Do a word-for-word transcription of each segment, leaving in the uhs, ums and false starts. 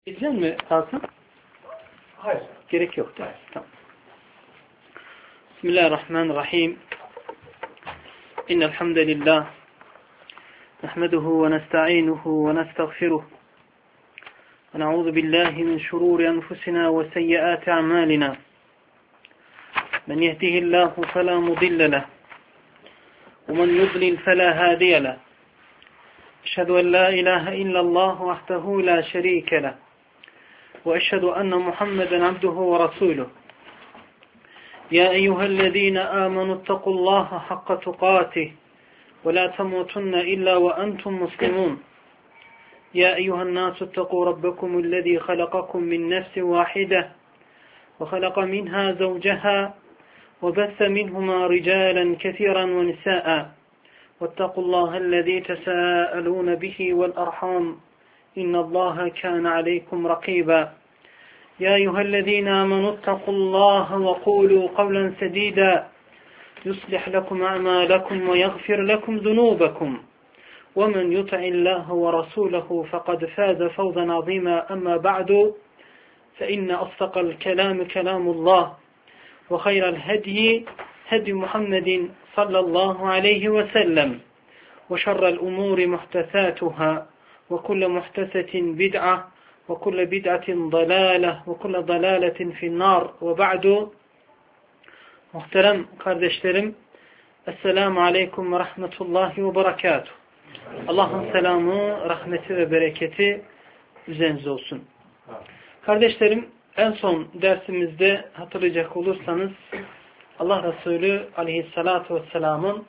İzlen mi kalsın? Hayır. Gerek yok. Hayır. Tamam. Bismillahirrahmanirrahim. İnnel hamdelellah. Nahmeduhu ve nestaînuhu ve nestağfiruh. Ve na'ûzu billahi min şurûri enfusina ve seyyiâti a'mâlina. Men yehdihillahu felâ mudille leh. Ve men yudlil felâ hâdiye leh. Eşhedü en la ilahe illallah vahdehu la şerîke leh. وأشهد أن محمدا عبده ورسوله يا أيها الذين آمنوا اتقوا الله حق تقاته ولا تموتن إلا وأنتم مسلمون يا أيها الناس اتقوا ربكم الذي خلقكم من نفس واحدة وخلق منها زوجها وبث منهما رجالا كثيرا ونساء واتقوا الله الذي تساءلون به والأرحام إن الله كان عليكم رقيبا يا أيها الذين آمنوا اتقوا الله وقولوا قولا سديدا يصلح لكم أعمالكم ويغفر لكم ذنوبكم ومن يطع الله ورسوله فقد فاز فوزا عظيما أما بعد فإن أصدق الكلام كلام الله وخير الهدي هدي محمد صلى الله عليه وسلم وشر الأمور محدثاتها وكل محدثة بدعة وكل بدعة ضلالة وكل ضلالة في النار وبعد. Muhterem kardeşlerim, Esselamu Aleyküm ve Rahmetullahi ve Berekatuhu. Allah'ın selamı, rahmeti ve bereketi üzerinize olsun. Kardeşlerim, en son dersimizde hatırlayacak olursanız Allah Resulü Aleyhisselatü Vesselam'ın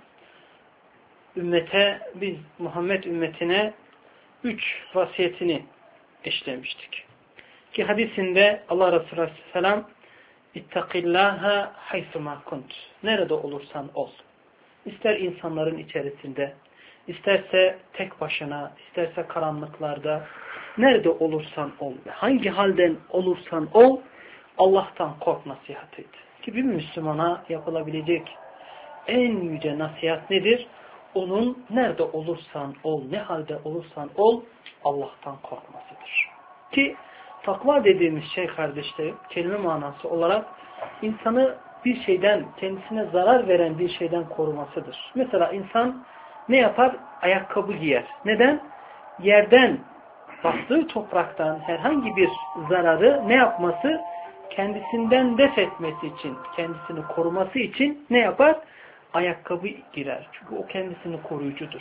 ümmete, biz Muhammed ümmetine üç vasiyetini işlemiştik. Ki hadisinde Allah Resulü Aleyhisselam İttakillâhe haysumâ kunt. Nerede olursan ol. İster insanların içerisinde, isterse tek başına, isterse karanlıklarda, nerede olursan ol. Hangi halden olursan ol, Allah'tan kork nasihat et. Ki bir Müslümana yapılabilecek en yüce nasihat nedir? Onun nerede olursan ol, ne halde olursan ol, Allah'tan korkmasıdır. Ki takva dediğimiz şey kardeşlerim, kelime manası olarak insanı bir şeyden, kendisine zarar veren bir şeyden korumasıdır. Mesela insan ne yapar? Ayakkabı giyer. Neden? Yerden, bastığı topraktan herhangi bir zararı ne yapması? Kendisinden def etmesi için, kendisini koruması için ne yapar? Ayakkabı girer. Çünkü o kendisini koruyucudur.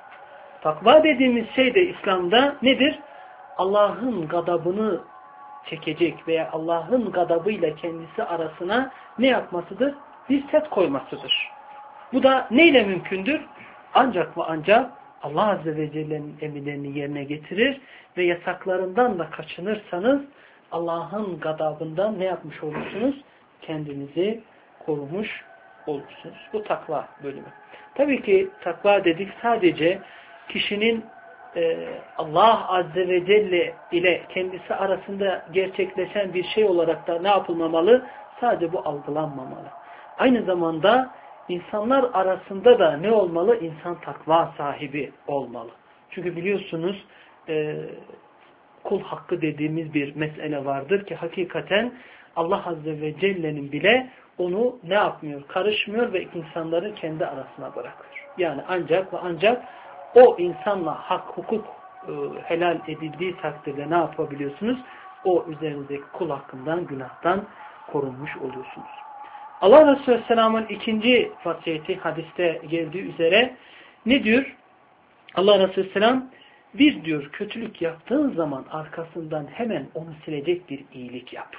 Takva dediğimiz şey de İslam'da nedir? Allah'ın gadabını çekecek veya Allah'ın gadabıyla kendisi arasına ne yapmasıdır? Bir set koymasıdır. Bu da neyle mümkündür? Ancak ve ancak Allah Azze ve Celle'nin emirlerini yerine getirir ve yasaklarından da kaçınırsanız Allah'ın gadabından ne yapmış olursunuz? Kendinizi korumuş olursunuz. Bu takva bölümü. Tabii ki takva dedik sadece kişinin e, Allah Azze ve Celle ile kendisi arasında gerçekleşen bir şey olarak da ne yapılmamalı? Sadece bu algılanmamalı. Aynı zamanda insanlar arasında da ne olmalı? İnsan takva sahibi olmalı. Çünkü biliyorsunuz e, kul hakkı dediğimiz bir mesele vardır ki hakikaten Allah Azze ve Celle'nin bile onu ne yapmıyor? Karışmıyor ve insanları kendi arasına bırakıyor. Yani ancak ve ancak o insanla hak, hukuk e, helal edildiği takdirde ne yapabiliyorsunuz? O üzerinizdeki kul hakkından, günahtan korunmuş oluyorsunuz. Allah Resulü Aleyhisselam'ın ikinci vasiyeti hadiste geldiği üzere ne diyor? Allah Resulü Aleyhisselam bir diyor kötülük yaptığın zaman arkasından hemen onu silecek bir iyilik yap.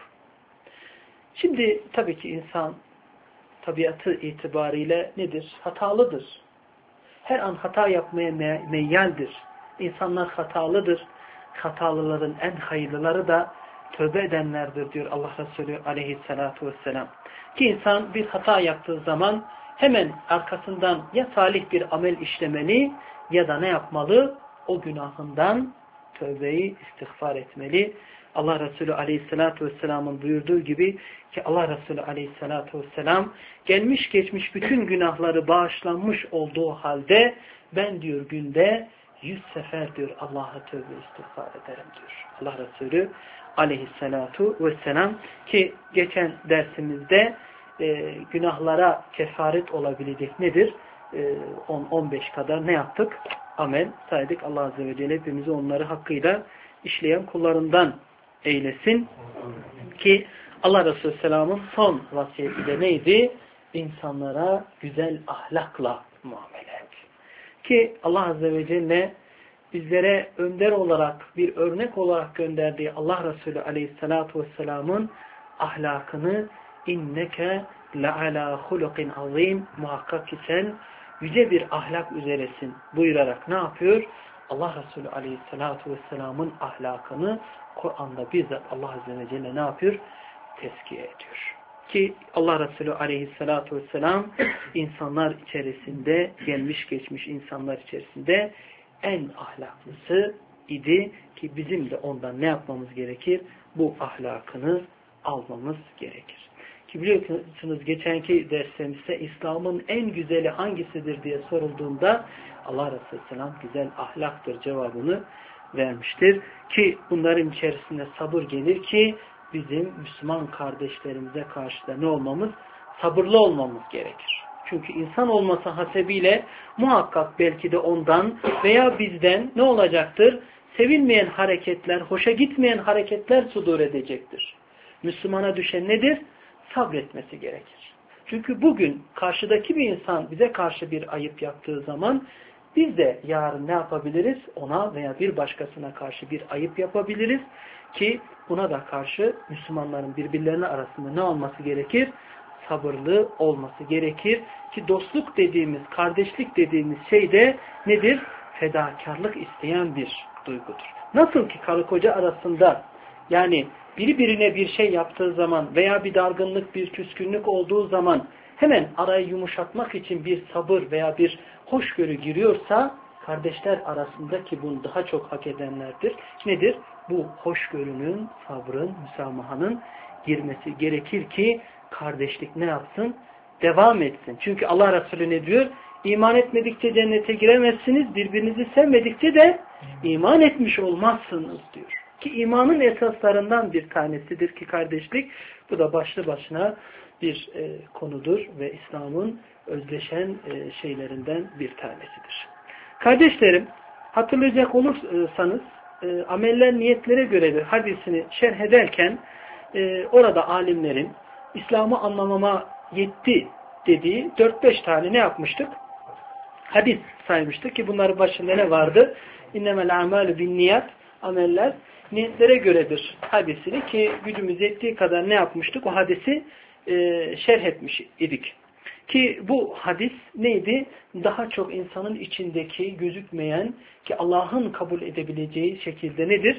Şimdi tabii ki insan tabiatı itibariyle nedir? Hatalıdır. Her an hata yapmaya me meyyaldir. İnsanlar hatalıdır. Hatalıların en hayırlıları da tövbe edenlerdir diyor Allah Resulü Aleyhisselatü Vesselam. Ki insan bir hata yaptığı zaman hemen arkasından ya salih bir amel işlemeli ya da ne yapmalı? O günahından tövbeyi istiğfar etmeli. Allah Resulü Aleyhisselatü Vesselam'ın buyurduğu gibi ki Allah Resulü Aleyhisselatü Vesselam gelmiş geçmiş bütün günahları bağışlanmış olduğu halde ben diyor günde yüz sefer diyor Allah'a tövbe istiğfar ederim diyor. Allah Resulü aleyhissalatu vesselam ki geçen dersimizde e, günahlara kefaret olabilecek nedir? E, on on beş kadar ne yaptık? Amel saydık. Allah Azze ve Celle hepimizi onları hakkıyla işleyen kullarından eylesin. Ki Allah Resulü Selam'ın son vasiyeti de neydi? İnsanlara güzel ahlakla muamele et. Ki Allah Azze ve Celle bizlere önder olarak, bir örnek olarak gönderdiği Allah Resulü Aleyhisselatü Vesselam'ın ahlakını inneke le'alâ hulukin azîm, muhakkak ki sen yüce bir ahlak üzeresin buyurarak ne yapıyor? Allah Resulü Aleyhisselatü Vesselam'ın ahlakını Kur'an'da bizzat Allah Azze ve Celle ne yapıyor? Tezkiye ediyor. Ki Allah Resulü Aleyhisselatü Vesselam insanlar içerisinde, gelmiş geçmiş insanlar içerisinde en ahlaklısı idi ki bizim de ondan ne yapmamız gerekir? Bu ahlakını almamız gerekir. Ki biliyorsunuz geçenki dersimizde İslam'ın en güzeli hangisidir diye sorulduğunda Allah Resulü Selam güzel ahlaktır cevabını vermiştir. Ki bunların içerisinde sabır gelir ki bizim Müslüman kardeşlerimize karşı da ne olmamız? Sabırlı olmamız gerekir. Çünkü insan olması hasebiyle muhakkak belki de ondan veya bizden ne olacaktır? Sevilmeyen hareketler, hoşa gitmeyen hareketler sudur edecektir. Müslümana düşen nedir? Sabretmesi gerekir. Çünkü bugün karşıdaki bir insan bize karşı bir ayıp yaptığı zaman biz de yarın ne yapabiliriz? Ona veya bir başkasına karşı bir ayıp yapabiliriz ki buna da karşı Müslümanların birbirlerine arasında ne olması gerekir? Sabırlı olması gerekir ki dostluk dediğimiz, kardeşlik dediğimiz şey de nedir? Fedakarlık isteyen bir duygudur. Nasıl ki karı koca arasında yani biri birine bir şey yaptığı zaman veya bir dargınlık, bir küskünlük olduğu zaman hemen arayı yumuşatmak için bir sabır veya bir hoşgörü giriyorsa kardeşler arasında ki bunu daha çok hak edenlerdir. Nedir? Bu hoşgörünün, sabrın, müsamahanın girmesi gerekir ki kardeşlik ne yapsın? Devam etsin. Çünkü Allah Resulü ne diyor? İman etmedikçe cennete giremezsiniz. Birbirinizi sevmedikçe de iman etmiş olmazsınız diyor. Ki imanın esaslarından bir tanesidir ki kardeşlik. Bu da başlı başına bir e, konudur ve İslam'ın özdeşen e, şeylerinden bir tanesidir. Kardeşlerim, hatırlayacak olursanız e, ameller niyetlere göredir hadisini şerh ederken e, orada alimlerin İslam'ı anlamama yetti dediği dört beş tane ne yapmıştık? Hadis saymıştık ki bunların başında ne vardı? İnnemel amelü bin niyat, ameller niyetlere göredir hadisini ki gücümüz yettiği kadar ne yapmıştık? O hadisi e, şerh etmiş idik. Ki bu hadis neydi? Daha çok insanın içindeki gözükmeyen ki Allah'ın kabul edebileceği şekilde nedir?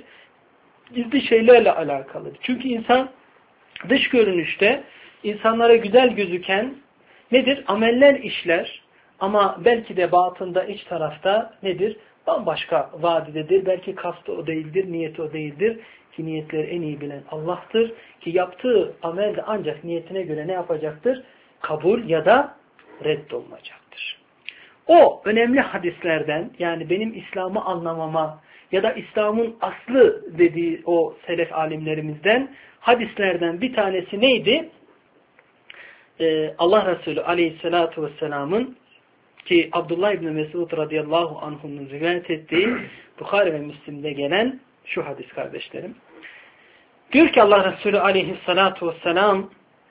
Gizli şeylerle alakalıdır. Çünkü insan dış görünüşte insanlara güzel gözüken nedir? Ameller işler ama belki de batında iç tarafta nedir? Bambaşka vadidedir. Belki kastı o değildir, niyeti o değildir. Ki niyetleri en iyi bilen Allah'tır. Ki yaptığı amel de ancak niyetine göre ne yapacaktır? Kabul ya da reddolunacaktır. O önemli hadislerden yani benim İslam'ı anlamama ya da İslam'ın aslı dediği o selef alimlerimizden hadislerden bir tanesi neydi? Ee, Allah Resulü Aleyhisselatü Vesselam'ın ki Abdullah İbni Mesud radıyallahu anh'ın rivayet ettiği Bukhari ve Müslim'de gelen şu hadis kardeşlerim. Diyor ki Allah Resulü Aleyhisselatü Vesselam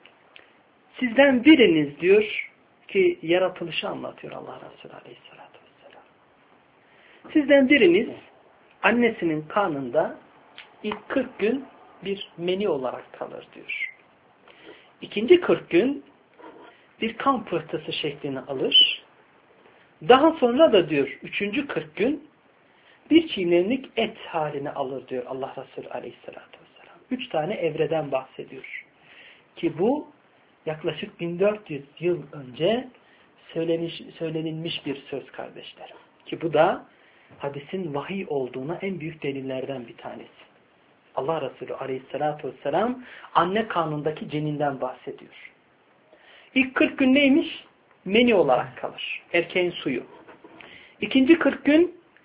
sizden biriniz diyor ki yaratılışı anlatıyor Allah Resulü Aleyhisselatü Vesselam. Sizden biriniz annesinin karnında ilk kırk gün bir meni olarak kalır diyor. İkinci kırk gün bir kan pıhtısı şeklini alır. Daha sonra da diyor üçüncü kırk gün bir çiğnenlik et halini alır diyor Allah Resulü Aleyhisselatü Vesselam. Üç tane evreden bahsediyor. Ki bu yaklaşık bin dört yüz yıl önce söylenmiş, söylenilmiş bir söz kardeşlerim. Ki bu da hadisin vahiy olduğuna en büyük delillerden bir tanesi. Allah Resulü Aleyhisselatü Vesselam anne karnındaki ceninden bahsediyor. İlk kırk gün neymiş? Meni olarak kalır. Erkeğin suyu. İkinci kırk gün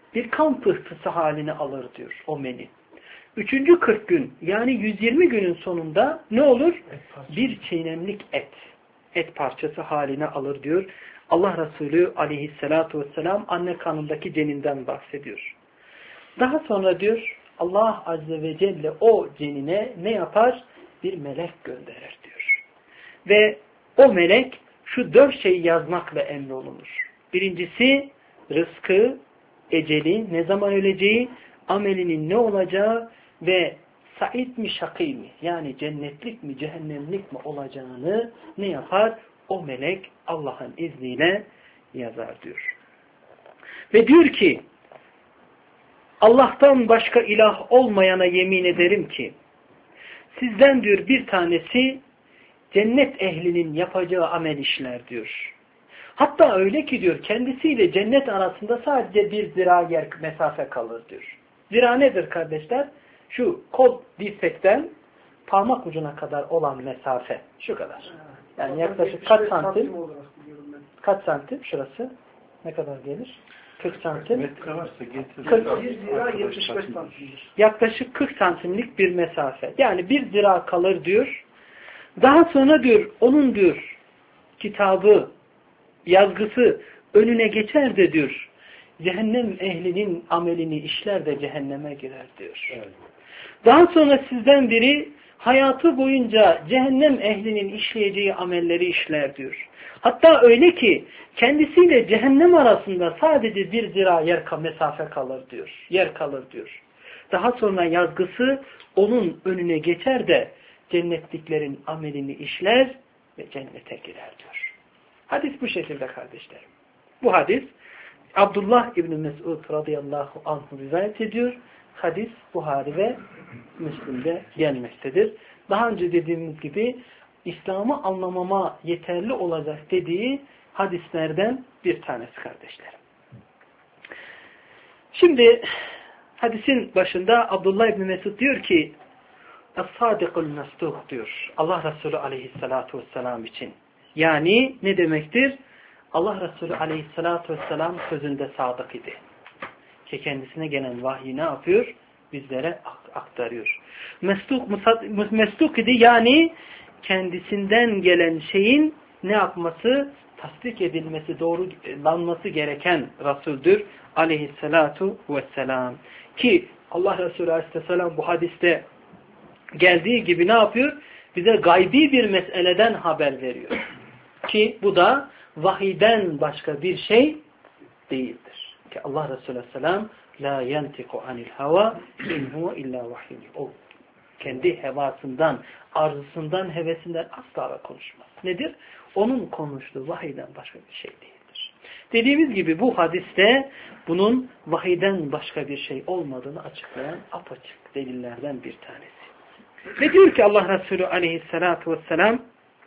bir kan pıhtısı haline alır diyor o meni. Üçüncü kırk gün yani yüz yirmi günün sonunda ne olur? Bir çiğnemlik et. Et parçası haline alır diyor. Allah Resulü aleyhissalatu vesselam anne karnındaki ceninden bahsediyor. Daha sonra diyor Allah Azze ve Celle o cenine ne yapar? Bir melek gönderir diyor. Ve o melek şu dört şeyi yazmakla emrolunur. Birincisi rızkı, eceli, ne zaman öleceği, amelinin ne olacağı ve said mi şakî mi yani cennetlik mi cehennemlik mi olacağını ne yapar? O melek Allah'ın izniyle yazar diyor. Ve diyor ki Allah'tan başka ilah olmayana yemin ederim ki sizden diyor bir tanesi cennet ehlinin yapacağı amel işler diyor. Hatta öyle ki diyor kendisiyle cennet arasında sadece bir zira yer mesafe kalır diyor. Zira nedir kardeşler? Şu kol dirsekten parmak ucuna kadar olan mesafe. Şu kadar. Yani yaklaşık kaç santim? Kaç santim şurası? Ne kadar gelir? kırk santim. Yaklaşık kırk santimlik bir mesafe. Yani bir zira kalır diyor. Daha sonra diyor onun diyor kitabı, yazgısı önüne geçer de diyor cehennem ehlinin amelini işler de cehenneme girer diyor. Evet. Daha sonra sizden biri hayatı boyunca cehennem ehlinin işleyeceği amelleri işler diyor. Hatta öyle ki kendisiyle cehennem arasında sadece bir zira yer mesafe kalır diyor. Yer kalır diyor. Daha sonra yazgısı onun önüne geçer de cennetliklerin amelini işler ve cennete girer diyor. Hadis bu şekilde kardeşlerim. Bu hadis Abdullah İbni Mesud radıyallahu anh rivayet ediyor. Hadis Buhari ve Müslim'de gelmektedir. Daha önce dediğimiz gibi İslam'ı anlamama yeterli olacak dediği hadislerden bir tanesi kardeşlerim. Şimdi hadisin başında Abdullah İbni Mesud diyor ki Es-Sadikul Mesduh diyor. Allah Resulü aleyhissalatu vesselam için. Yani ne demektir? Allah Resulü aleyhissalatu vesselam sözünde sadık idi. Ki kendisine gelen vahyi ne yapıyor? Bizlere aktarıyor. Mesduk, mesduk idi yani kendisinden gelen şeyin ne yapması? Tasdik edilmesi, doğrulanması gereken Resul'dür aleyhissalatu vesselam. Ki Allah Resulü aleyhisselam bu hadiste geldiği gibi ne yapıyor? Bize gaybi bir meseleden haber veriyor. Ki bu da vahiden başka bir şey değildir. Ki Allah Resulü aleyhisselam la yantiku anil hava in huve illa vahiy. O kendi hevasından, arzusundan, hevesinden asla konuşmaz. Nedir? Onun konuştuğu vahiyden başka bir şey değildir. Dediğimiz gibi bu hadiste bunun vahiyden başka bir şey olmadığını açıklayan apaçık delillerden bir tanesi. Ve diyor ki Allah Resulü aleyhissalatu vesselam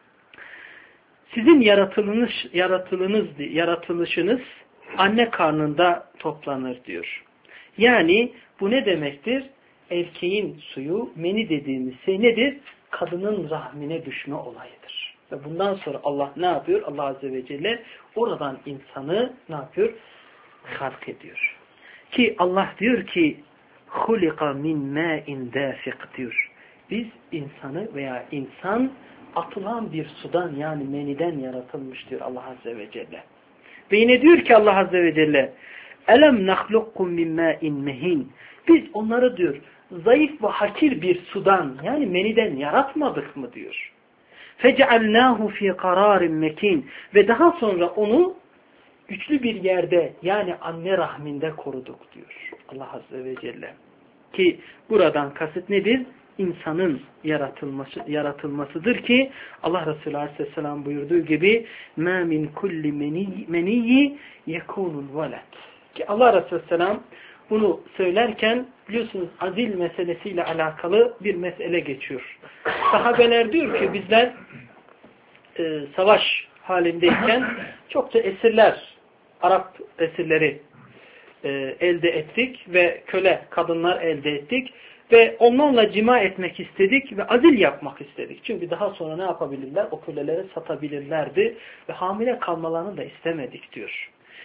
sizin yaratılınız, yaratılınız, yaratılışınız anne karnında toplanır diyor. Yani bu ne demektir? Erkeğin suyu, meni dediğimiz şey nedir? Kadının rahmine düşme olayıdır. Ve bundan sonra Allah ne yapıyor? Allah Azze ve Celle oradan insanı ne yapıyor? Halk ediyor. Ki Allah diyor ki خُلِقَ مِنْ مَاءٍ دَافِقْ diyor. Biz insanı veya insan atılan bir sudan yani meniden yaratılmış diyor Allah Azze ve Celle. Ve yine diyor ki Allah Azze ve Celle Elem nahlukkum min ma'in mehin. Biz onları diyor zayıf ve hakir bir sudan yani meniden yaratmadık mı diyor. Fecealnahu fi qararin mekin. Ve daha sonra onu güçlü bir yerde yani anne rahminde koruduk diyor Allah Azze ve Celle. Ki buradan kasıt nedir? İnsanın yaratılması, yaratılmasıdır ki Allah Resulü Aleyhisselam buyurduğu gibi مَا مِنْ كُلِّ مَنِيِّ يَكُونُ الْوَلَدِ ki Allah Resulü Aleyhisselam bunu söylerken biliyorsunuz azil meselesiyle alakalı bir mesele geçiyor. Sahabeler diyor ki bizler e, savaş halindeyken çok da esirler, Arap esirleri e, elde ettik ve köle kadınlar elde ettik. Ve onlarla cima etmek istedik ve azil yapmak istedik. Çünkü daha sonra ne yapabilirler? O köleleri satabilirlerdi ve hamile kalmalarını da istemedik diyor.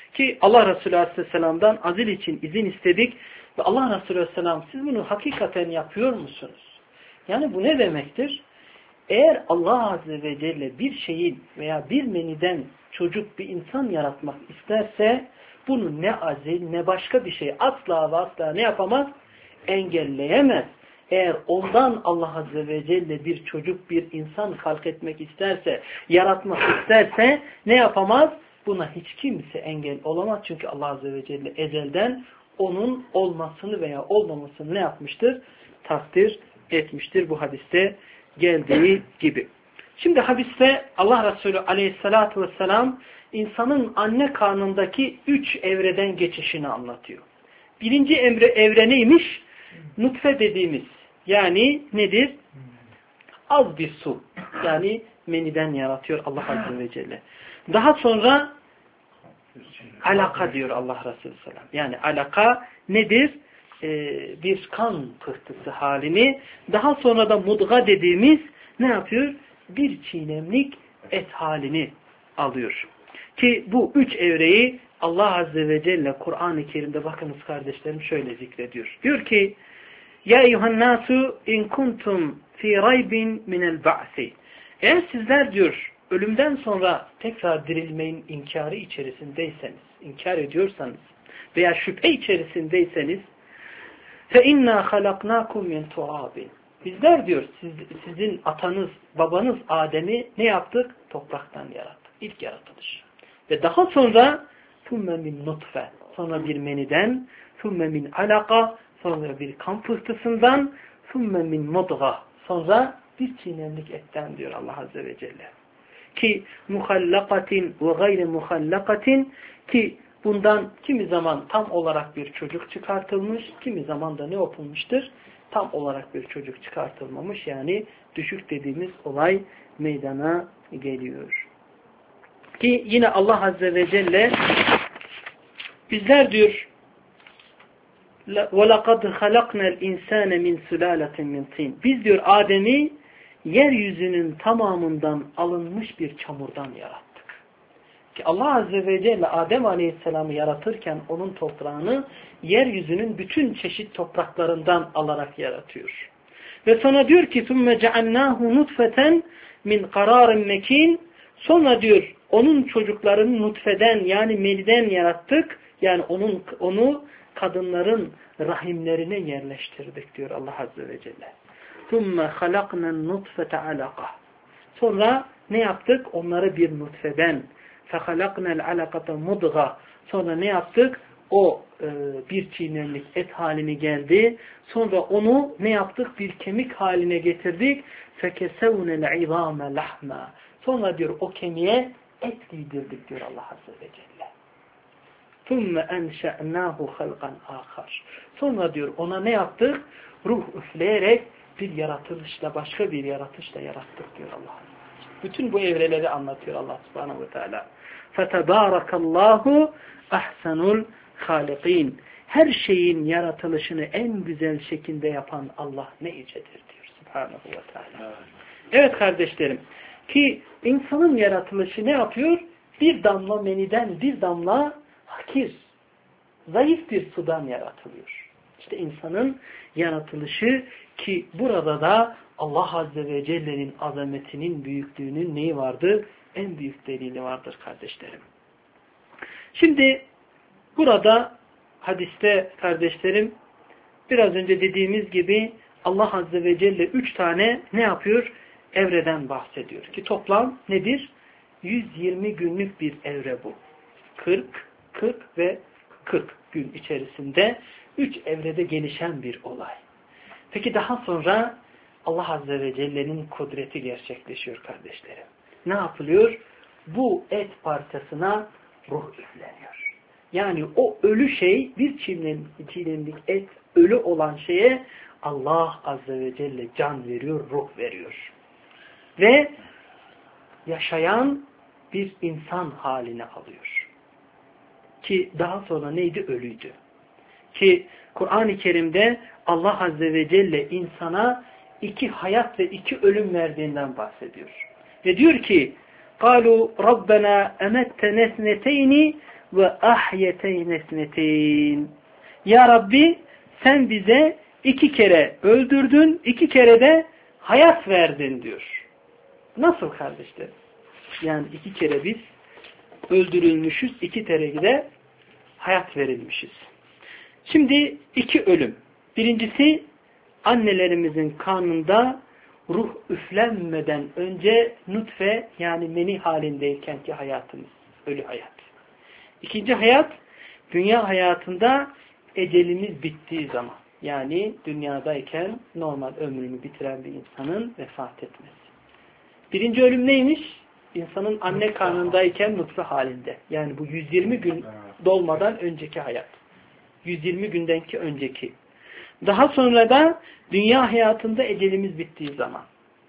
Ki Allah Resulü Aleyhisselam'dan azil için izin istedik ve Allah Resulü Aleyhisselam siz bunu hakikaten yapıyor musunuz? Yani bu ne demektir? Eğer Allah Azze ve Celle bir şeyin veya bir meniden çocuk bir insan yaratmak isterse bunu ne azil ne başka bir şey asla ve asla ne yapamaz? Engelleyemez. Eğer ondan Allah Azze ve Celle bir çocuk bir insan halk etmek isterse, yaratmak isterse ne yapamaz? Buna hiç kimse engel olamaz. Çünkü Allah Azze ve Celle ezelden onun olmasını veya olmamasını ne yapmıştır? Takdir etmiştir bu hadiste geldiği gibi. Şimdi hadiste Allah Resulü Aleyhisselatü Vesselam insanın anne karnındaki üç evreden geçişini anlatıyor. Birinci evre, evre neymiş? Nutfe dediğimiz. Yani nedir? Az bir su. Yani meniden yaratıyor Allah Azze ve Celle. Daha sonra alaka diyor Allah Resulü Selam. Yani alaka nedir? Ee, bir kan pıhtısı halini. Daha sonra da mudga dediğimiz ne yapıyor? Bir çiğnemlik et halini alıyor. Ki bu üç evreyi Allah Azze ve Celle Kur'an-ı Kerim'de bakınız kardeşlerim şöyle zikrediyor. Diyor ki Ya eyyuhannasu in kuntum fi raybin minel ba'si. Eğer sizler diyor ölümden sonra tekrar dirilmeyin inkarı içerisindeyseniz, inkar ediyorsanız veya şüphe içerisindeyseniz fe inna halaknakum min turabin. Bizler diyor siz, sizin atanız, babanız Adem'i ne yaptık? Topraktan yarattık. İlk yaratılış. Ve daha sonra thumme min nutfe. Sonra bir meniden, thumme min alaka. Sonra bir kan pıhtısından, thumme min mudga. Sonra bir çiğnemlik etten diyor Allah Azze ve Celle. Ki muhallakatin ve gayri muhallakatin ki bundan kimi zaman tam olarak bir çocuk çıkartılmış, kimi zaman da ne yapılmıştır? Tam olarak bir çocuk çıkartılmamış. Yani düşük dediğimiz olay meydana geliyor. Ki yine Allah Azze ve Celle bizler diyor وَلَقَدْ خَلَقْنَا الْاِنْسَانَ مِنْ سُلَالَةٍ مِنْ طِينٍ. Biz diyor Adem'i yeryüzünün tamamından alınmış bir çamurdan yarattık. Ki Allah Azze ve Celle Adem Aleyhisselam'ı yaratırken onun toprağını yeryüzünün bütün çeşit topraklarından alarak yaratıyor. Ve sonra diyor ki ثُمَّ جَعَلْنَاهُ نُطْفَةً مِنْ قَرَارٍ مَك۪ينٍ. Sonra diyor onun çocuklarını nutfeden yani meniden yarattık. Yani onun onu kadınların rahimlerine yerleştirdik diyor Allah Azze ve Celle. ثُمَّ خَلَقْنَا النُّطْفَةَ عَلَقَةً. Sonra ne yaptık? Onları bir nutfeden فَخَلَقْنَا الْعَلَقَةَ مُضْغَةً. Sonra ne yaptık? O e, bir çiğnemlik et haline geldi. Sonra onu ne yaptık? Bir kemik haline getirdik. فَكَسَوْنَ الْعِظَامَ لَحْمًا. Sonra diyor o kemiğe et giydirdik diyor Allah Azze ve Celle. ثُمَّ أَنْشَأْنَاهُ خَلْقًا آخَرٍ. Sonra diyor ona ne yaptık? Ruh üfleyerek bir yaratılışla başka bir yaratışla yarattık diyor Allah. Bütün bu evreleri anlatıyor Allah Subhanahu ve Teala. فَتَبَارَكَ اللّٰهُ أَحْسَنُ الْخَالِقِينَ. Her şeyin yaratılışını en güzel şekilde yapan Allah ne yücedir diyor Subhanahu ve Teala. Evet kardeşlerim ki insanın yaratılışı ne yapıyor? Bir damla meniden bir damla hakir, zayıf bir sudan yaratılıyor. İşte insanın yaratılışı ki burada da Allah Azze ve Celle'nin azametinin, büyüklüğünün neyi vardır? En büyük delili vardır kardeşlerim. Şimdi burada hadiste kardeşlerim biraz önce dediğimiz gibi Allah Azze ve Celle üç tane ne yapıyor? Evreden bahsediyor. Ki toplam nedir? yüz yirmi günlük bir evre bu. kırk, kırk ve kırk gün içerisinde üç evrede gelişen bir olay. Peki daha sonra Allah Azze ve Celle'nin kudreti gerçekleşiyor kardeşlerim. Ne yapılıyor? Bu et parçasına ruh üfleniyor. Yani o ölü şey bir çiğnemlik et ölü olan şeye Allah Azze ve Celle can veriyor, ruh veriyor. Ve yaşayan bir insan haline alıyor. Ki daha sonra neydi? Ölüydü. Ki Kur'an-ı Kerim'de Allah Azze ve Celle insana iki hayat ve iki ölüm verdiğinden bahsediyor. Ve diyor ki قَالُوا رَبَّنَا أَمَتَّنَا اثْنَتَيْنِ ve ahyeteyn esneteyn. Ya Rabbi sen bize iki kere öldürdün, iki kere de hayat verdin diyor. Nasıl kardeşlerim? Yani iki kere biz öldürülmüşüz, iki kere de hayat verilmişiz. Şimdi iki ölüm. Birincisi annelerimizin karnında ruh üflenmeden önce nutfe yani meni halindeykenki hayatımız. Ölü hayat. İkinci hayat dünya hayatında ecelimiz bittiği zaman. Yani dünyadayken normal ömrünü bitiren bir insanın vefat etmesi. Birinci ölüm neymiş? İnsanın anne karnındayken nutfe halinde. Yani bu yüz yirmi gün dolmadan önceki hayat. yüz yirmi gündenki önceki. Daha sonra da dünya hayatında ecelimiz bittiği zaman.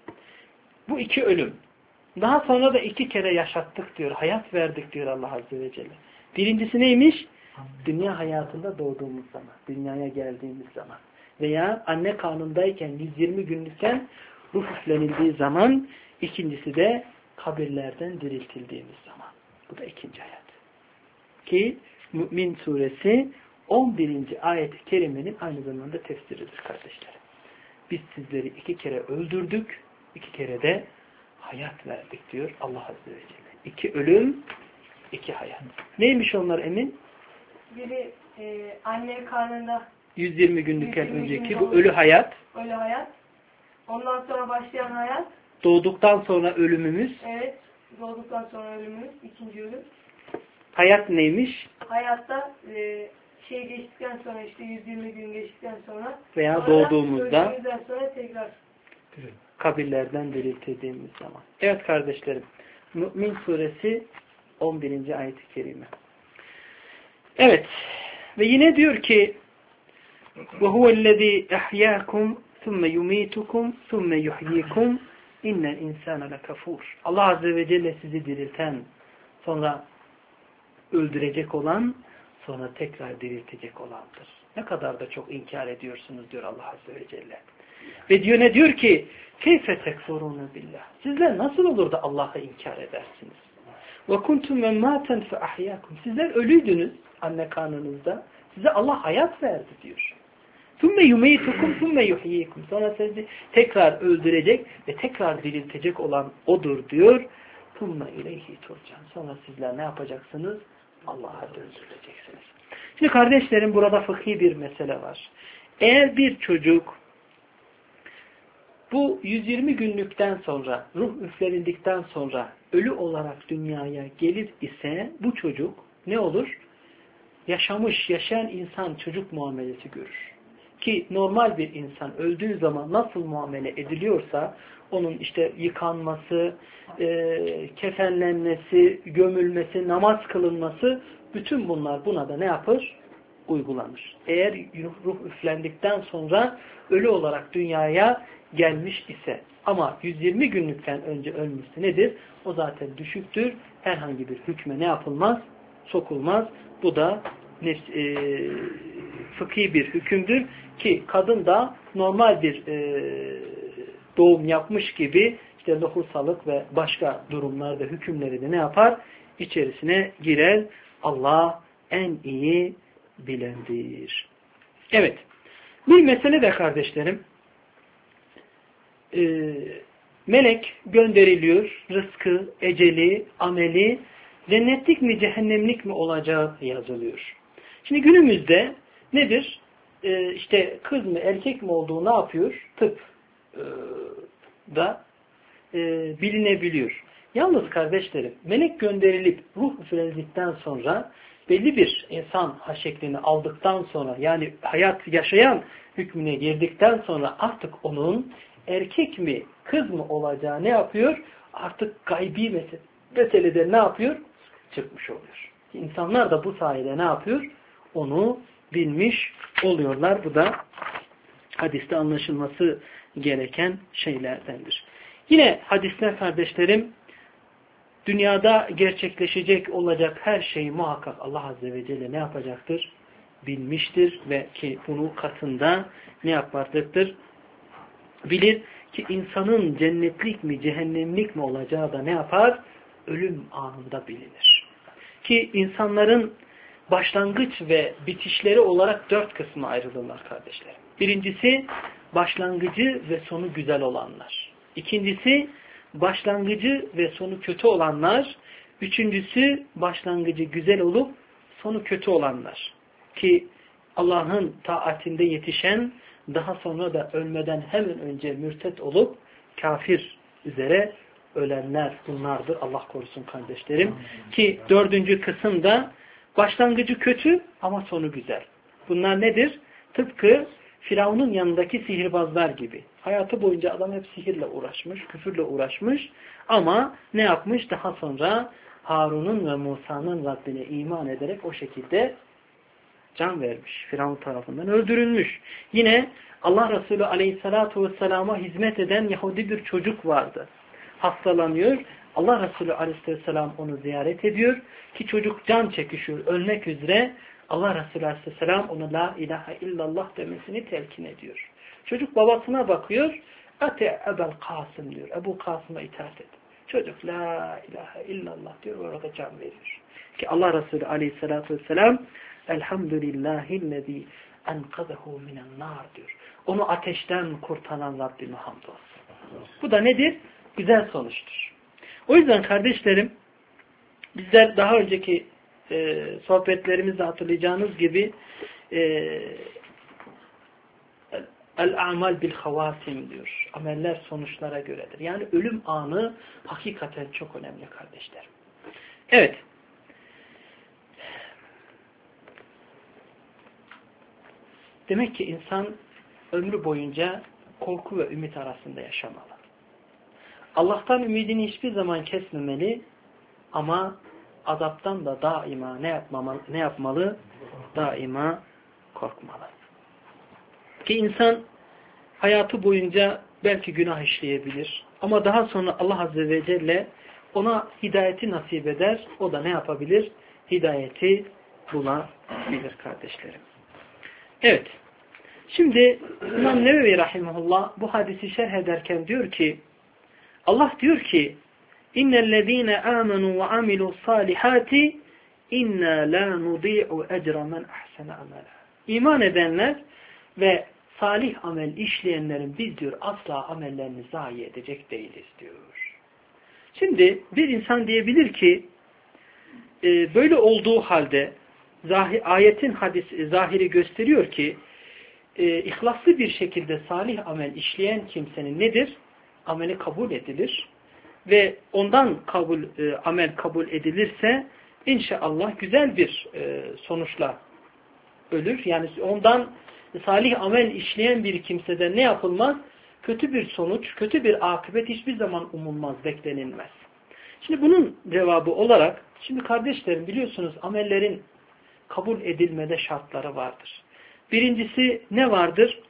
Bu iki ölüm. Daha sonra da iki kere yaşattık diyor. Hayat verdik diyor Allah Azze ve Celle. Birincisi neymiş? Dünya hayatında doğduğumuz zaman. Dünyaya geldiğimiz zaman. Veya anne karnındayken yüz yirmi günlükken ruh üflenildiği zaman. İkincisi de kabirlerden diriltildiğimiz zaman. Bu da ikinci hayat. Ki Mü'min suresi on birinci ayet-i kerimenin aynı zamanda tefsiridir kardeşlerim. Biz sizleri iki kere öldürdük, iki kere de hayat verdik diyor Allah Azze ve Celle. İki ölüm, iki hayat. Neymiş onlar Emin? Biri e, anne karnında yüz yirmi günlükken önceki bu ölü hayat. Ölü hayat. Ondan sonra başlayan hayat. Doğduktan sonra ölümümüz. Evet. Doğduktan sonra ölümümüz. İkinci ölüm. Hayat neymiş? Hayatta e, şey geçtikten sonra işte yüz yirmi gün geçtikten sonra veya sonra doğduğumuzda sonra tekrar kabirlerden diriltildiğimiz zaman. Evet kardeşlerim. Mü'min suresi on birinci ayet-i kerime. Evet. Ve yine diyor ki وَهُوَ الَّذ۪ي اَحْيَاكُمْ ثُمَّ يُم۪يتُكُمْ ثُمَّ يُحْيِيكُمْ اِنَّ الْاِنْسَانَ لَكَفُورٌ. Allah Azze ve Celle sizi dirilten, sonra öldürecek olan, sonra tekrar diriltecek olandır. Ne kadar da çok inkar ediyorsunuz diyor Allah Azze ve Celle. Ve diyor ne diyor ki كَيْفَ تَكْفُرُونَ بِاللّٰهِ. Sizler nasıl olur da Allah'ı inkar edersiniz? وَكُنْتُمْ مَمَّاتًا فَأَحْيَاكُمْ. Sizler ölüydünüz anne karnınızda. Size Allah hayat verdi diyor. ثُمَّ يُمَيْتُكُمْ ثُمَّ يُحْيِيكُمْ. Sonra sizi tekrar öldürecek ve tekrar diriltecek olan odur diyor. ثُمَّ اِلَيْهِ تُرْجَانَ. Sonra sizler ne yapacaksınız? Allah'a döndürüleceksiniz. Şimdi kardeşlerim burada fıkhi bir mesele var. Eğer bir çocuk bu yüz yirmi günlükten sonra, ruh üflenildikten sonra ölü olarak dünyaya gelir ise bu çocuk ne olur? Yaşamış, yaşayan insan çocuk muamelesi görür. Ki normal bir insan öldüğü zaman nasıl muamele ediliyorsa onun işte yıkanması, e, kefenlenmesi, gömülmesi, namaz kılınması bütün bunlar buna da ne yapar? Uygulanır. Eğer ruh üflendikten sonra ölü olarak dünyaya gelmiş ise ama yüz yirmi günlükten önce ölmüşse nedir? O zaten düşüktür. Herhangi bir hükme ne yapılmaz? Sokulmaz. Bu da nefs, e, fıkhi bir hükümdür ki kadın da normal bir e, doğum yapmış gibi işte lohusalık ve başka durumlarda hükümleri de ne yapar? İçerisine girer. Allah en iyi bilendir. Evet. Bir mesele de kardeşlerim e, melek gönderiliyor. Rızkı, eceli, ameli cennetlik mi cehennemlik mi olacağı yazılıyor. Şimdi günümüzde nedir? Ee, işte kız mı erkek mi olduğu ne yapıyor? Tıp e, da e, bilinebiliyor. Yalnız kardeşlerim melek gönderilip ruh üflenildikten sonra belli bir insan şeklini aldıktan sonra yani hayat yaşayan hükmüne girdikten sonra artık onun erkek mi kız mı olacağı ne yapıyor? Artık gaybi mesele, meselede ne yapıyor? Çıkmış oluyor. İnsanlar da bu sayede ne yapıyor? Onu bilmiş oluyorlar. Bu da hadiste anlaşılması gereken şeylerdendir. Yine hadiste kardeşlerim dünyada gerçekleşecek olacak her şeyi muhakkak Allah Azze ve Celle ne yapacaktır? Bilmiştir ve ki bunu katında ne yapacaktır? Bilir ki insanın cennetlik mi cehennemlik mi olacağı da ne yapar? Ölüm anında bilinir. ki insanların başlangıç ve bitişleri olarak dört kısma ayrılırlar kardeşlerim. Birincisi başlangıcı ve sonu güzel olanlar. İkincisi başlangıcı ve sonu kötü olanlar. Üçüncüsü başlangıcı güzel olup sonu kötü olanlar. Ki Allah'ın taatinde yetişen, daha sonra da ölmeden hemen önce mürtet olup kafir üzere ölenler bunlardır. Allah korusun kardeşlerim. Ki dördüncü kısımda başlangıcı kötü ama sonu güzel. Bunlar nedir? Tıpkı Firavun'un yanındaki sihirbazlar gibi. Hayatı boyunca adam hep sihirle uğraşmış, küfürle uğraşmış ama ne yapmış? Daha sonra Harun'un ve Musa'nın Rabbine iman ederek o şekilde can vermiş. Firavun tarafından öldürülmüş. Yine Allah Resulü Aleyhisselatü Vesselam'a hizmet eden Yahudi bir çocuk vardı. Hastalanıyor. Allah Resulü Aleyhisselam onu ziyaret ediyor. Ki çocuk can çekişiyor. Ölmek üzere. Allah Resulü Aleyhisselam ona la ilahe illallah demesini telkin ediyor. Çocuk babasına bakıyor. Ate Ebel Kasım diyor. Ebu Kasım'a itaat et. Çocuk la ilahe illallah diyor. Orada can veriyor. Ki Allah Resulü Aleyhisselatü Vesselam elhamdülillahillezî enkazehu minen nar diyor. Onu ateşten kurtaran Rabbime hamdolsun. Bu da nedir? Güzel sonuçtur. O yüzden kardeşlerim bizler daha önceki e, sohbetlerimizde hatırlayacağınız gibi e, el-a'mal bil havasim diyor. Ameller sonuçlara göredir. Yani ölüm anı hakikaten çok önemli kardeşlerim. Evet. Demek ki insan ömrü boyunca korku ve ümit arasında yaşamalı. Allah'tan ümidini hiçbir zaman kesmemeli ama azaptan da daima ne yapmamalı, ne yapmalı? Daima korkmalı. Ki insan hayatı boyunca belki günah işleyebilir ama daha sonra Allah Azze ve Celle ona hidayeti nasip eder. O da ne yapabilir? Hidayeti bulabilir kardeşlerim. Evet. Şimdi İmam Nevevi Rahimahullah bu hadisi şerh ederken diyor ki Allah diyor ki İnnellezîne âmenû ve amilû salihâti inna lâ nudî'u ecra men ahsene amela. İman edenler ve salih amel işleyenlerin biz diyor asla amellerini zayi edecek değiliz diyor. Şimdi bir insan diyebilir ki e, böyle olduğu halde zahir, ayetin hadisi, zahiri gösteriyor ki e, ihlaslı bir şekilde salih amel işleyen kimsenin nedir? Ameli kabul edilir ve ondan kabul e, amel kabul edilirse inşallah güzel bir e, sonuçla ölür. Yani ondan salih amel işleyen bir kimseden ne yapılmaz? Kötü bir sonuç, kötü bir akıbet hiçbir zaman umulmaz, beklenilmez. Şimdi bunun cevabı olarak, şimdi kardeşlerim biliyorsunuz amellerin kabul edilmede şartları vardır. Birincisi ne vardır?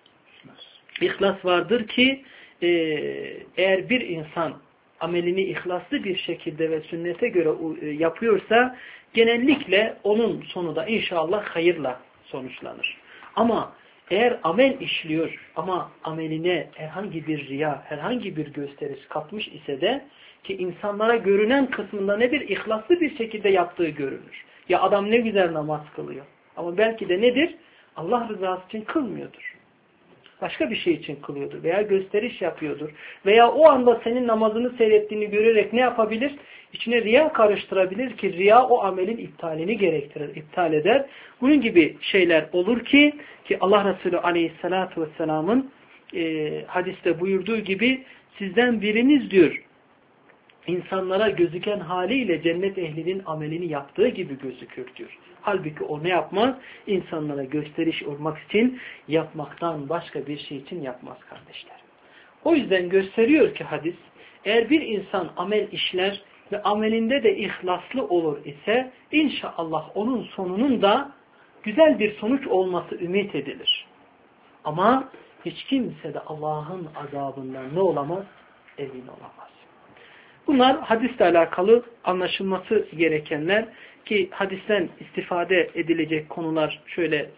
İhlas vardır ki e, eğer bir insan amelini ihlaslı bir şekilde ve sünnete göre e, yapıyorsa genellikle onun sonu da inşallah hayırla sonuçlanır. Ama eğer amel işliyor ama ameline herhangi bir riya, herhangi bir gösteriş katmış ise de ki insanlara görünen kısmında nedir? İhlaslı bir şekilde yaptığı görünür. Ya adam ne güzel namaz kılıyor. Ama belki de nedir? Allah rızası için kılmıyordur. Başka bir şey için kılıyordur veya gösteriş yapıyordur. Veya o anda senin namazını seyrettiğini görerek ne yapabilir? İçine riya karıştırabilir ki riya o amelin iptalini gerektirir, iptal eder. Bunun gibi şeyler olur ki ki Allah Resulü Aleyhisselatü Vesselam'ın e, hadiste buyurduğu gibi sizden biriniz diyor insanlara gözüken haliyle cennet ehlinin amelini yaptığı gibi gözükür diyor. Halbuki o ne yapmaz? İnsanlara gösteriş olmak için yapmaktan başka bir şey için yapmaz kardeşler. O yüzden gösteriyor ki hadis, eğer bir insan amel işler ve amelinde de ihlaslı olur ise inşallah onun sonunun da güzel bir sonuç olması ümit edilir. Ama hiç kimse de Allah'ın azabından ne olamaz? Emin olamaz. Bunlar hadisle alakalı anlaşılması gerekenler ki hadisten istifade edilecek konular şöyle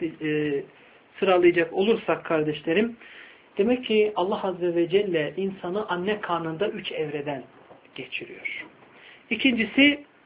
sıralayacak olursak kardeşlerim, demek ki Allah Azze ve Celle insanı anne karnında üç evreden geçiriyor. İkincisi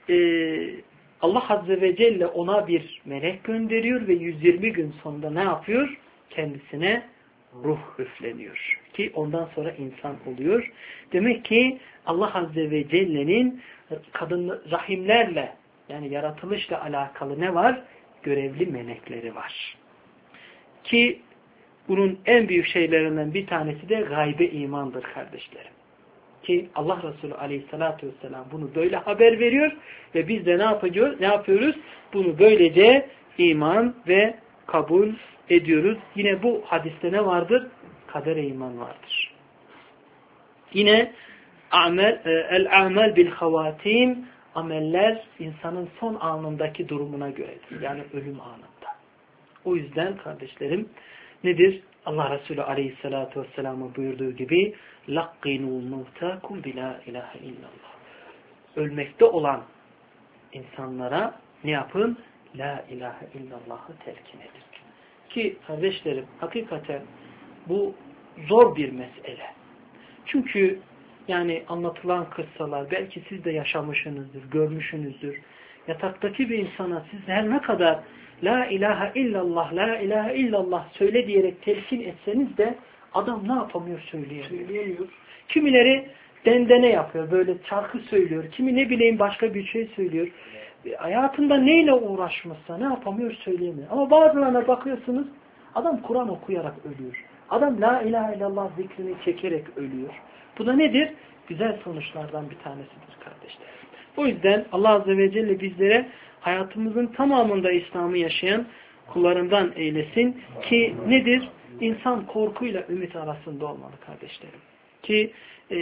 e, Allah Azze ve Celle ona bir melek gönderiyor ve yüz yirmi gün sonunda ne yapıyor? Kendisine ruh üfleniyor. Ki ondan sonra insan oluyor. Demek ki Allah Azze ve Celle'nin kadın rahimlerle, yani yaratılışla alakalı ne var? Görevli melekleri var. Ki bunun en büyük şeylerinden bir tanesi de gaybe imandır kardeşlerim. Ki Allah Resulü Aleyhisselatü Vesselam bunu böyle haber veriyor ve biz de ne yapıyoruz? Ne yapıyoruz? Bunu böylece iman ve kabul ediyoruz. Yine bu hadiste ne vardır? Kadere iman vardır. Yine amel, el-amel bil-havatim, ameller insanın son anındaki durumuna göredir. Yani ölüm anında. O yüzden kardeşlerim nedir? Allah Resulü Aleyhisselatü Vesselam'ın buyurduğu gibi لَقِّنُوا مُوتَاكُمْ بِلَا اِلَٰهَ illallah. Ölmekte olan insanlara ne yapın? La ilahe illallah'ı telkin edin. Ki kardeşlerim hakikaten bu zor bir mesele. Çünkü yani anlatılan kıssalar belki siz de yaşamışsınızdır, görmüşsünüzdür. Yataktaki bir insana siz her ne kadar La ilahe illallah, la ilahe illallah söyle diyerek telkin etseniz de adam ne yapamıyor, söyleyemiyor. söyleyemiyor. Kimileri dendene yapıyor, böyle şarkı söylüyor. Kimi ne bileyim başka bir şey söylüyor. Hayatında neyle uğraşmışsa ne yapamıyor, söyleyemiyor. Ama bazılarına bakıyorsunuz adam Kur'an okuyarak ölüyor. Adam la ilahe illallah zikrini çekerek ölüyor. Bu da nedir? Güzel sonuçlardan bir tanesidir kardeşler. O yüzden Allah Azze ve Celle bizlere hayatımızın tamamında İslam'ı yaşayan kullarından eylesin ki nedir? İnsan korkuyla ümit arasında olmalı kardeşlerim. Ki e,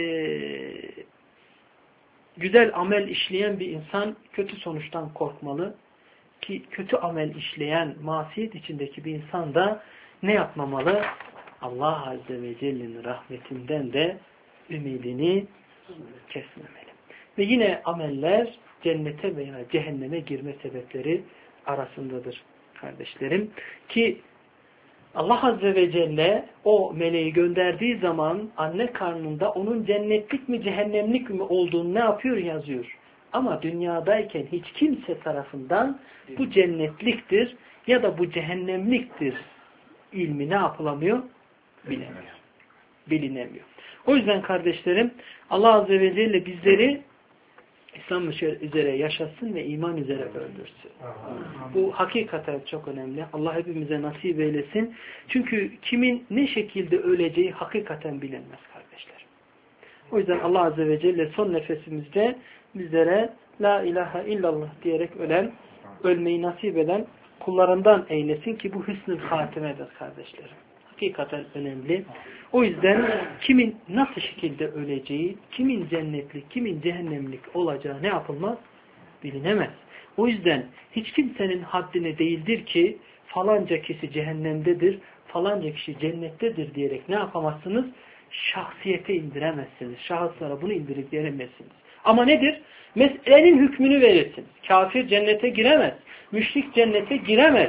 güzel amel işleyen bir insan kötü sonuçtan korkmalı. Ki kötü amel işleyen, masiyet içindeki bir insan da ne yapmamalı? Allah Azze ve Celle'nin rahmetinden de ümidini kesmemeli. Ve yine ameller cennete veya cehenneme girme sebepleri arasındadır kardeşlerim. Ki Allah Azze ve Celle o meleği gönderdiği zaman anne karnında onun cennetlik mi cehennemlik mi olduğunu ne yapıyor? Yazıyor. Ama dünyadayken hiç kimse tarafından bu cennetliktir ya da bu cehennemliktir ilmi ne yapılamıyor? Bilinemiyor. Bilinemiyor. O yüzden kardeşlerim Allah Azze ve Celle bizleri İslam üzere yaşasın ve iman üzere öldürsün. Bu hakikaten çok önemli. Allah hepimize nasip eylesin. Çünkü kimin ne şekilde öleceği hakikaten bilinmez kardeşler. O yüzden Allah Azze ve Celle son nefesimizde bizlere La ilahe illallah diyerek ölen, ölmeyi nasip eden kullarından eylesin ki bu hüsnü hatimedir kardeşlerim. Hakikaten önemli. O yüzden kimin nasıl şekilde öleceği, kimin cennetlik, kimin cehennemlik olacağı ne yapılmaz? Bilinemez. O yüzden hiç kimsenin haddine değildir ki falanca kişi cehennemdedir, falanca kişi cennettedir diyerek ne yapamazsınız? Şahsiyete indiremezsiniz. Şahıslara bunu indirip veremezsiniz. Ama nedir? Meselenin hükmünü verirsiniz. Kafir cennete giremez. Müşrik cennete giremez.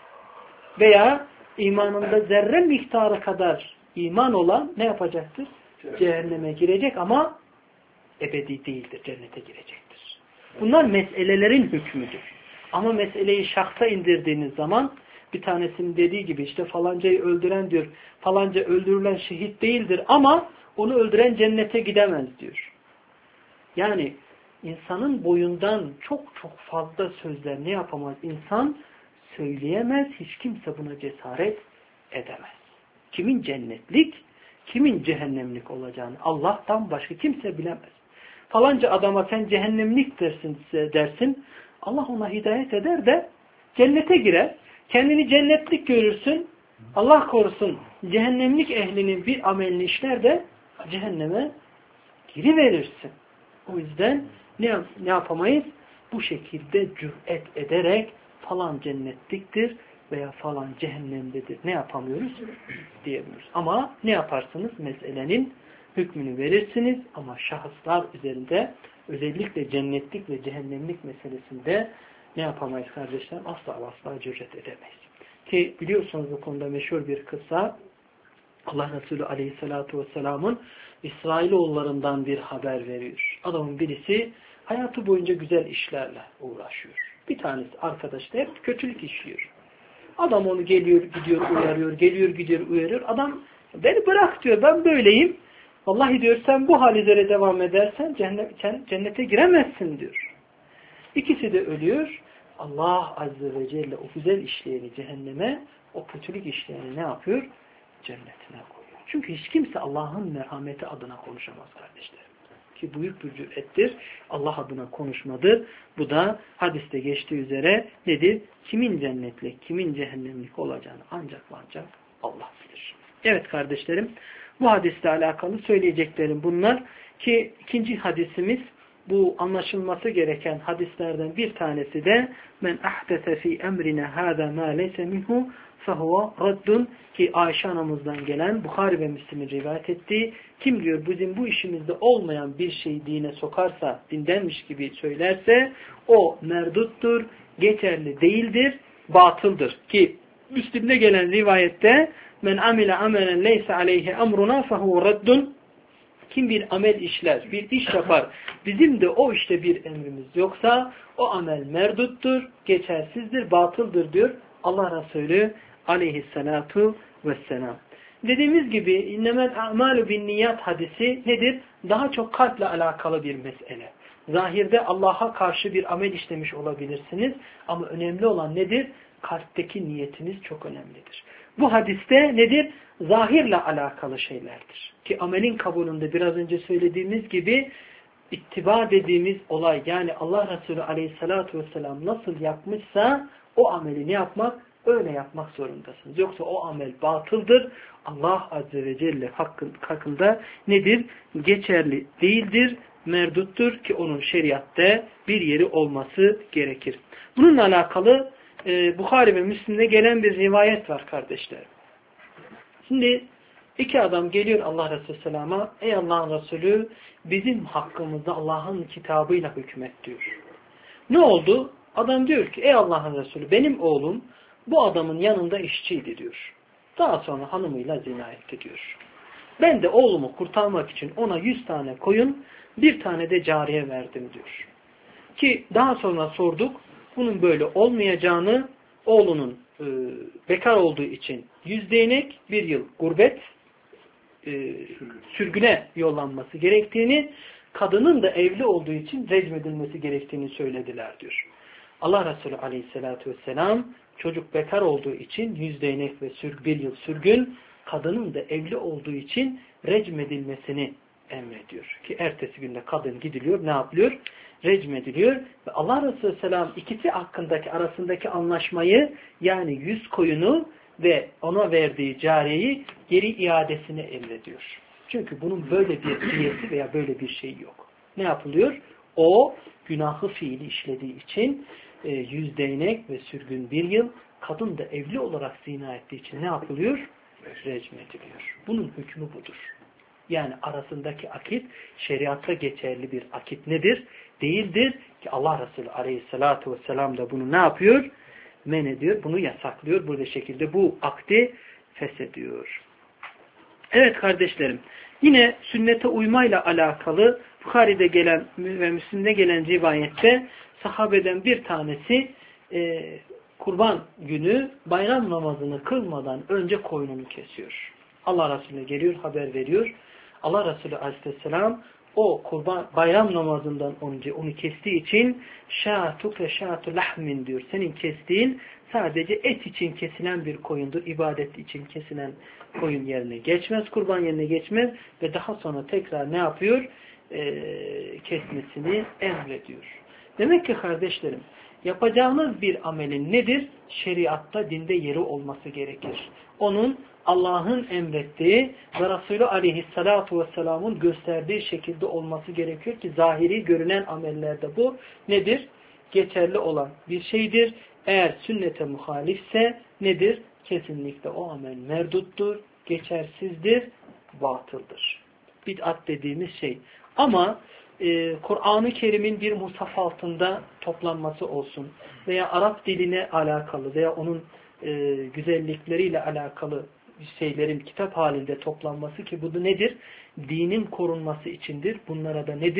Veya imanında zerre miktarı kadar iman olan ne yapacaktır? Cehenneme girecek ama ebedi değildir. Cennete girecektir. Bunlar meselelerin hükmüdür. Ama meseleyi şahsa indirdiğiniz zaman bir tanesinin dediği gibi işte falancayı öldüren diyor. Falanca öldürülen şehit değildir ama onu öldüren cennete gidemez diyor. Yani insanın boyundan çok çok fazla sözler ne yapamaz? İnsan söyleyemez. Hiç kimse buna cesaret edemez. Kimin cennetlik, kimin cehennemlik olacağını Allah'tan başka kimse bilemez. Falanca adama sen cehennemlik dersin, dersin. Allah ona hidayet eder de cennete girer. Kendini cennetlik görürsün. Allah korusun cehennemlik ehlinin bir amelini işler de cehenneme giriverirsin. O yüzden ne, ne yapamayız? Bu şekilde cüret ederek falan cennetliktir veya falan cehennemdedir. Ne yapamıyoruz? Diyemiyoruz. Ama ne yaparsınız? Meselenin hükmünü verirsiniz ama şahıslar üzerinde özellikle cennetlik ve cehennemlik meselesinde ne yapamayız kardeşler? Asla asla cüret edemeyiz. Ki biliyorsunuz bu konuda meşhur bir kıssa Allah Resulü Aleyhisselatü Vesselam'ın İsrailoğullarından bir haber veriyor. Adamın birisi hayatı boyunca güzel işlerle uğraşıyor. Bir tanesi arkadaş da hep kötülük işliyor. Adam onu geliyor gidiyor uyarıyor, geliyor gidiyor uyarıyor. Adam beni bırak diyor, ben böyleyim. Vallahi diyor sen bu hal üzere devam edersen cennet, sen cennete giremezsin diyor. İkisi de ölüyor. Allah Azze ve Celle o güzel işleyeni cehenneme, o kötülük işleyeni ne yapıyor? Cennetine koyuyor. Çünkü hiç kimse Allah'ın merhameti adına konuşamaz kardeşlerim. Ki büyük bir cürettir. Allah adına konuşmadır. Bu da hadiste geçtiği üzere nedir? Kimin cennetlik, kimin cehennemlik olacağını ancak ancak Allah bilir. Evet kardeşlerim, bu hadisle alakalı söyleyeceklerim bunlar. Ki ikinci hadisimiz, bu anlaşılması gereken hadislerden bir tanesi de men ahdese fi emrine hâzâ mâ leyse minhu fehuve raddun, ki Ayşe anamızdan gelen, Bukhari ve Müslim'in rivayet ettiği, kim diyor bizim bu işimizde olmayan bir şeyi dine sokarsa, dindenmiş gibi söylerse o merduttur, geçerli değildir, batıldır. Ki Müslim'de gelen rivayette men amile amelen leyse aleyhi emruna fehuve raddun, kim bir amel işler, bir iş yapar, bizim de o işte bir emrimiz yoksa o amel merduttur, geçersizdir, batıldır diyor Allah Resulü aleyhissalatu vesselam. Dediğimiz gibi innemel a'malu bin niyat hadisi nedir? Daha çok kalple alakalı bir mesele. Zahirde Allah'a karşı bir amel işlemiş olabilirsiniz ama önemli olan nedir? Kalpteki niyetiniz çok önemlidir. Bu hadiste nedir? Zahirle alakalı şeylerdir. Ki amelin kabulünde biraz önce söylediğimiz gibi ittiba dediğimiz olay, yani Allah Resulü aleyhissalatu vesselam nasıl yapmışsa o ameli ne yapmak? Öyle yapmak zorundasınız. Yoksa o amel batıldır. Allah Azze ve Celle hakkında nedir? Geçerli değildir, merduttur ki onun şeriatta bir yeri olması gerekir. Bununla alakalı e, Bukhari ve Müslim'de gelen bir rivayet var kardeşler. Şimdi iki adam geliyor Allah Resulü Selam'a, ey Allah'ın Resulü bizim hakkımızda Allah'ın kitabıyla hükmet diyor. Ne oldu? Adam diyor ki ey Allah'ın Resulü benim oğlum bu adamın yanında işçiydi diyor. Daha sonra hanımıyla zina etti diyor. Ben de oğlumu kurtarmak için ona yüz tane koyun, bir tane de cariye verdim diyor. Ki daha sonra sorduk, bunun böyle olmayacağını, oğlunun e, bekar olduğu için yüz değnek, bir yıl gurbet, e, sürgüne yollanması gerektiğini, kadının da evli olduğu için recmedilmesi gerektiğini söylediler diyor. Allah Resulü aleyhissalatü vesselam çocuk bekar olduğu için yüz değnek ve sürg, bir yıl sürgün, kadının da evli olduğu için recmedilmesini emrediyor. Ki ertesi günde kadın gidiliyor, ne yapılıyor? Recmediliyor. Ve Allah Resulü selam ikisi hakkındaki arasındaki anlaşmayı, yani yüz koyunu ve ona verdiği cariyeyi geri iadesini emrediyor. Çünkü bunun böyle bir diyeti veya böyle bir şey yok. Ne yapılıyor? O günahı fiili işlediği için e, yüz değnek ve sürgün bir yıl, kadın da evli olarak zina ettiği için ne yapılıyor? Recmediliyor. Bunun hükmü budur. Yani arasındaki akit şeriatta geçerli bir akit nedir? Değildir ki Allah Resulü aleyhissalatu vesselam da bunu ne yapıyor? Men ediyor, bunu yasaklıyor. Burada şekilde bu akdi feshediyor. Evet kardeşlerim, yine sünnete uymayla alakalı Bukhari'de gelen ve Müslim'de gelen rivayette sahabeden bir tanesi e, kurban günü bayram namazını kılmadan önce koyununu kesiyor. Allah Resulü'ne geliyor, haber veriyor. Allah Resulü aleyhisselam o kurban bayram namazından önce onu kestiği için şâtuke şâtu lahmin diyor. Senin kestiğin sadece et için kesilen bir koyundur. İbadet için kesilen koyun yerine geçmez, kurban yerine geçmez ve daha sonra tekrar ne yapıyor? Ee, kesmesini emrediyor. Demek ki kardeşlerim, yapacağınız bir amelin nedir? Şeriatta, dinde yeri olması gerekir. Onun Allah'ın emrettiği ve Resulü aleyhissalatu vesselamın gösterdiği şekilde olması gerekiyor ki zahiri görünen amellerde bu nedir? Geçerli olan bir şeydir. Eğer sünnete muhalifse nedir? Kesinlikle o amel merduttur, geçersizdir, batıldır. Bid'at dediğimiz şey. Ama e, Kur'an-ı Kerim'in bir mushaf altında toplanması olsun veya Arap diline alakalı veya onun e, güzellikleriyle alakalı şeylerin kitap halinde toplanması, ki bu da nedir? Dinin korunması içindir. Bunlara da nedir?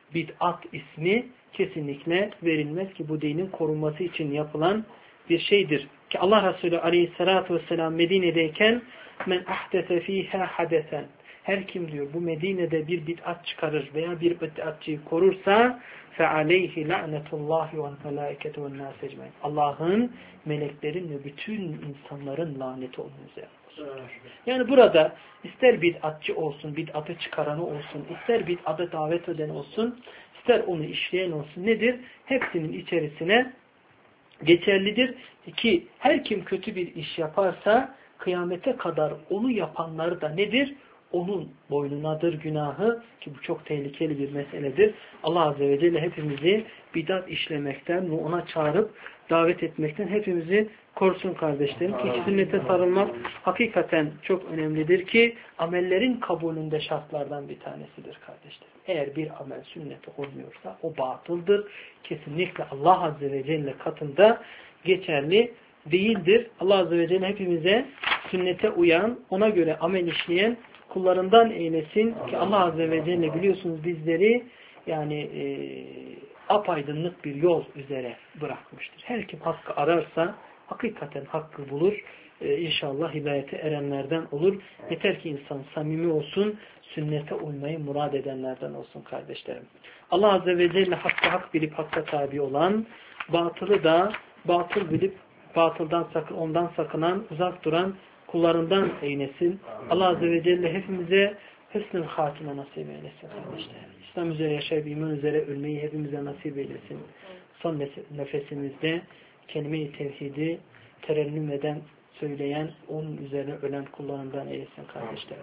bid'at ismi kesinlikle verilmez ki bu dinin korunması için yapılan bir şeydir. Ki Allah Resulü aleyhissalatu vesselam Medine'deyken men ahdese fîhâ hadesen, her kim diyor bu Medine'de bir bid'at çıkarır veya bir bid'atçıyı korursa فَعَلَيْهِ لَعْنَةُ اللّٰهِ وَالْمَلَائِكَةُ وَالنَّاسِ اَجْمَعِينَ, Allah'ın, meleklerin ve bütün insanların laneti onun üzerine olsun. Yani burada ister bid'atçı olsun, bid'atı çıkaranı olsun, ister bid'ata davet eden olsun, ister onu işleyen olsun, nedir? Hepsinin içerisine geçerlidir ki her kim kötü bir iş yaparsa kıyamete kadar onu yapanları da nedir? Onun boynunadır günahı, ki bu çok tehlikeli bir meseledir. Allah Azze ve Celle hepimizi bid'at işlemekten ve ona çağırıp davet etmekten hepimizi korusun kardeşlerim. Ki sünnete sarılmak hakikaten çok önemlidir ki amellerin kabulünde şartlardan bir tanesidir kardeşlerim. Eğer bir amel sünnete olmuyorsa o batıldır. Kesinlikle Allah Azze ve Celle katında geçerli değildir. Allah Azze ve Celle hepimize sünnete uyan, ona göre amel işleyen kullarından eylesin ki Allah Azze ve Celle biliyorsunuz bizleri yani e, apaydınlık bir yol üzere bırakmıştır. Her kim hakkı ararsa hakikaten hakkı bulur. E, inşallah hidayete erenlerden olur. Yeter ki insan samimi olsun, sünnete uymayı murad edenlerden olsun kardeşlerim. Allah Azze ve Celle hakkı hak bilip hakka tabi olan, batılı da batıl bilip batıldan sakın, ondan sakınan, uzak duran kullarından eylesin. Allah Azze ve Celle hepimize hüsnü hatime nasip eylesin kardeşlerim. İslam üzere yaşayıp iman üzere ölmeyi hepimize nasip eylesin. Son nefesimizde kelime-i tevhidi terennüm eden, söyleyen, onun üzerine ölen kullarından eylesin kardeşlerim.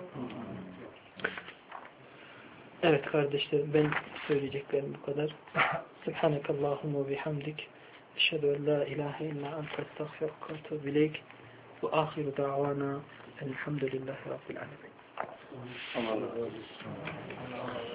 Evet kardeşlerim, ben söyleyeceklerim bu kadar. Subhanakallahumma bihamdik. Eşhedü en la ilahe illa ente estağfiruke ve etûbü ileyk. Ve ahiru da'vana elhamdülillahi rabbil alemin.